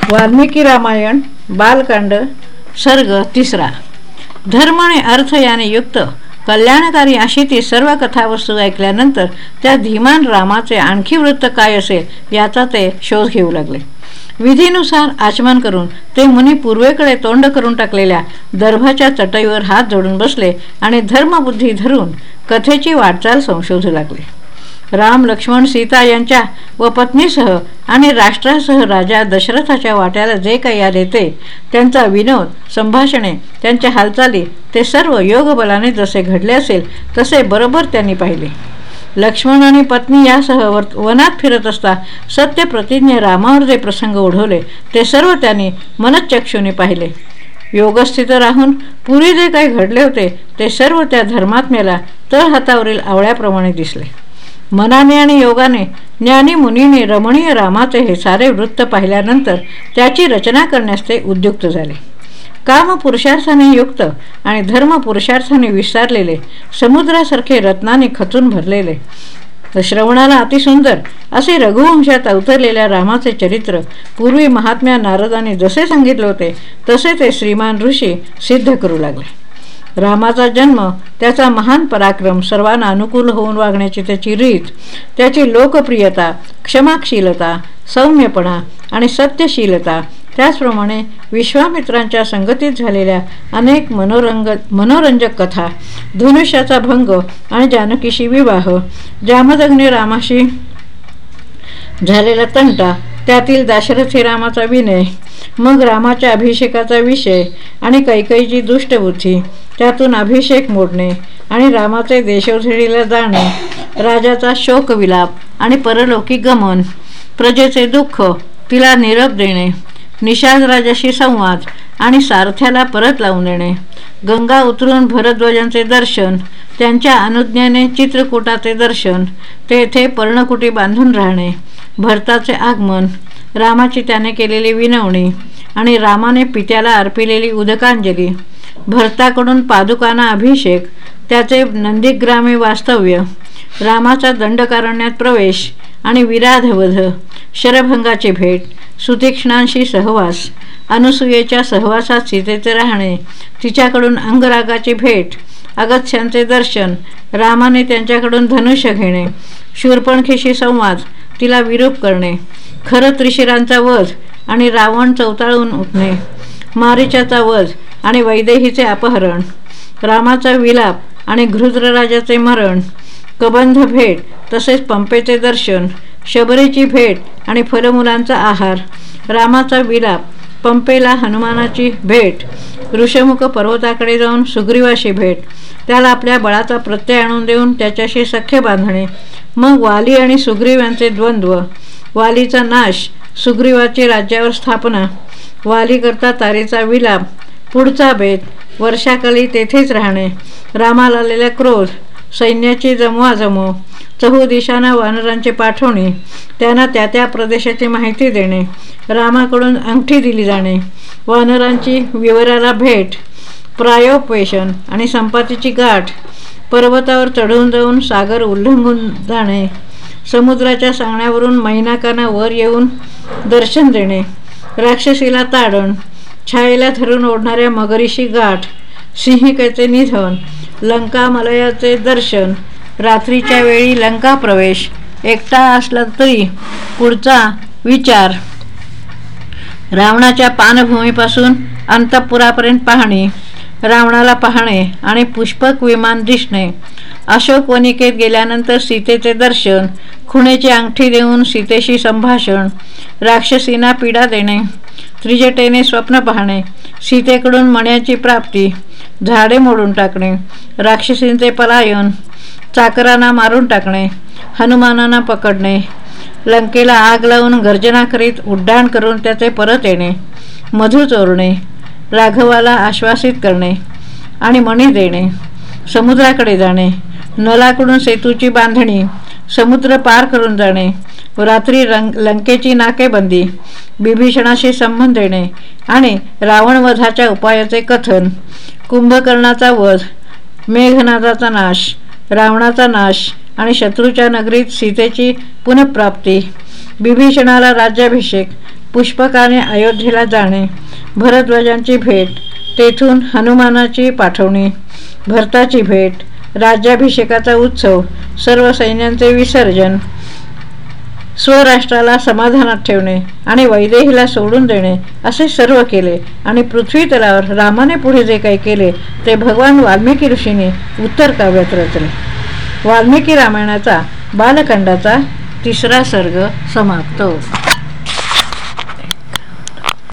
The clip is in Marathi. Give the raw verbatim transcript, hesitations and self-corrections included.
वाल्मिकी रामायण बालकांड सर्ग तिसरा. धर्म आणि अर्थ याने युक्त कल्याणकारी अशी ती सर्व कथावस्तू ऐकल्यानंतर त्या धीमान रामाचे आणखी वृत्त काय असेल याचा ते शोध घेऊ लागले. विधीनुसार आचमन करून ते मुनी पूर्वेकडे तोंड करून टाकलेल्या दर्भाच्या चटईवर हात जोडून बसले आणि धर्मबुद्धी धरून कथेची वाटचाल संशोधू लागले. राम लक्ष्मण सीता यांच्या व पत्नीसह आणि राष्ट्रासह राजा दशरथाच्या वाट्याला जे काही आले ते त्यांचा विनोद, संभाषणे, त्यांच्या हालचाली ते सर्व योगबलाने जसे घडले असेल तसे बरोबर त्यांनी पाहिले. लक्ष्मण आणि पत्नी यासह वनात फिरत असता सत्य प्रतिज्ञ रामावर जे प्रसंग ओढवले ते सर्व त्यांनी मनच्चक्षुने पाहिले. योगस्थित राहून पूर्वी जे काही घडले होते ते सर्व त्या धर्मात्म्याला तळहातावरील आवळ्याप्रमाणे दिसले. मनाने आणि योगाने ज्ञानी मुनीने रमणीय रामाचे हे सारे वृत्त पाहिल्यानंतर त्याची रचना करण्यास ते उद्युक्त झाले. काम पुरुषार्थाने युक्त आणि धर्म पुरुषार्थाने विस्तारलेले, समुद्रासारखे रत्नाने खचून भरलेले, श्रवणाला अतिसुंदर असे रघुवंशात अवतरलेल्या रामाचे चरित्र पूर्वी महात्म्या नारदाने जसे सांगितले होते तसे ते श्रीमान ऋषी सिद्ध करू लागले. रामाचा जन्म, त्याचा महान पराक्रम, सर्वांना अनुकूल होऊन वागण्याची त्याची रीत, त्याची लोकप्रियता, क्षमाशीलता, सौम्यपणा आणि सत्यशीलता, त्याचप्रमाणे विश्वामित्रांच्या संगतीत झालेल्या अनेक मनोरंग मनोरंजक कथा, धनुष्याचा भंग आणि जानकीशी विवाह, जामदग्नी रामाशी झालेला तंटा, त्यातील दाशरथी रामाचा विनय, मग रामाच्या अभिषेकाचा विषय आणि कैकेयीची दुष्टबुद्धी, त्यातून अभिषेक मोडणे आणि रामाचे देशोधडीला जाणे, राजाचा शोकविलाप आणि परलोकी गमन, प्रजेचे दुःख, तिला निरोप देणे, निषाद राजाशी संवाद आणि सारथ्याला परत लावून देणे, गंगा उतरून भरद्वाजांचे दर्शन, त्यांच्या अनुज्ञेने चित्रकूटाचे दर्शन, तेथे पर्णकुटी बांधून राहणे, भरताचे आगमन, रामाची त्याने केलेली विनवणी आणि रामाने पित्याला अर्पिलेली उदकांजली, भरताकडून पादुकांना अभिषेक, त्याचे नंदीग्रामे वास्तव्य, रामाचा दंडकारण्यात प्रवेश आणि विराधवध, शरभंगाची भेट, सुतीक्ष्णांशी सहवास, अनुसूयेच्या सहवासात सीतेचे राहणे, तिच्याकडून अंगरागाची भेट, अगत्यांचे दर्शन, रामाने त्यांच्याकडून धनुष्य घेणे, शूर्पणखीशी संवाद, तिला विरूप करणे, खर त्रिशिरांचा वध आणि रावण चवताळून उठणे, मारीचाचा वध आणि वैदेहीचे अपहरण, रामाचा विलाप आणि घृद्रराजाचे मरण, कबंध भेट तसेच पंपेचे दर्शन, शबरीची भेट आणि फलमुलांचा आहार, रामाचा विलाप, पंपेला हनुमानाची भेट, ऋषमुख पर्वताकडे जाऊन सुग्रीवाशी भेट, त्याला आपल्या बळाचा प्रत्यय आणून देऊन त्याच्याशी सख्य बांधणे, मग वाली आणि सुग्रीव यांचे द्वंद्व, वालीचा नाश, सुग्रीवाची राज्यावर स्थापना, वाली करता तारेचा विलाप, पुढचा बेत, वर्षाकाली तेथेच राहणे, रामाला आलेला क्रोध, सैन्याची जमवाजमव, चहूदिशांना वानरांची पाठवणी, त्यांना त्या त्या प्रदेशाची माहिती देणे, रामाकडून अंगठी दिली जाणे, वानरांची विवराला भेट, प्रायोपवेशन आणि संपातीची गाठ, पर्वतावर चढून जाऊन सागर उल्लंघून जाणे, समुद्राच्या सांगण्यावरून मैनाकांना वर येऊन दर्शन देणे, राक्षसीला ताडण, छायेला धरून ओढणाऱ्या मगरीशी गाठ, सिंहिकेचे निधन, लंका मलयाचे दर्शन, रात्रीच्या वेळी लंका प्रवेश, एकटा असला तरी पुढचा विचार, रावणाच्या पानभूमीपासून अंतःपुरापर्यंत पाहणे, रावणाला पाहणे आणि पुष्पक विमान दिसणे, अशोक वनिकेत गेल्यानंतर सीतेचे दर्शन, खुणेची अंगठी देऊन सीतेशी संभाषण, राक्षसींना पीडा देणे, त्रिजटेने स्वप्न पाहणे, सीतेकडून मण्याची प्राप्ती, झाडे मोडून टाकणे, राक्षसींचे पलायन, चाकरांना मारून टाकणे, हनुमानांना पकडणे, लंकेला आग लावून गर्जना करीत उड्डाण करून त्याचे परत येणे, मधु चोरणे, राघवाला आश्वासित करणे आणि मणी देणे, समुद्राकडे जाणे, नलाकडून सेतूची बांधणी, समुद्र पार करून जाणे, रात्री रंग लंकेची नाकेबंदी, बिभीषणाशी संबंध देणे आणि रावणवधाच्या उपायाचे कथन, कुंभकर्णाचा वध, मेघनादाचा नाश, रावणाचा नाश आणि शत्रूच्या नगरीत सीतेची पुनःप्राप्ती, बिभीषणाला राज्याभिषेक, पुष्पकाने अयोध्येला जाणे, भरद्वाजांची भेट, तेथून हनुमानाची पाठवणी, भरताची भेट, राज्याभिषेकाचा उत्सव, सर्व सैन्यांचे विसर्जन, स्वराष्ट्राला समाधानात ठेवणे आणि वैदेहीला सोडून देणे असे सर्व केले. आणि पृथ्वी तलावर रामाने पुढे जे काही केले ते भगवान वाल्मिकी ऋषींनी उत्तर काव्यात रचले. वाल्मिकी रामायणाचा बालकांडाचा तिसरा सर्ग समाप्त.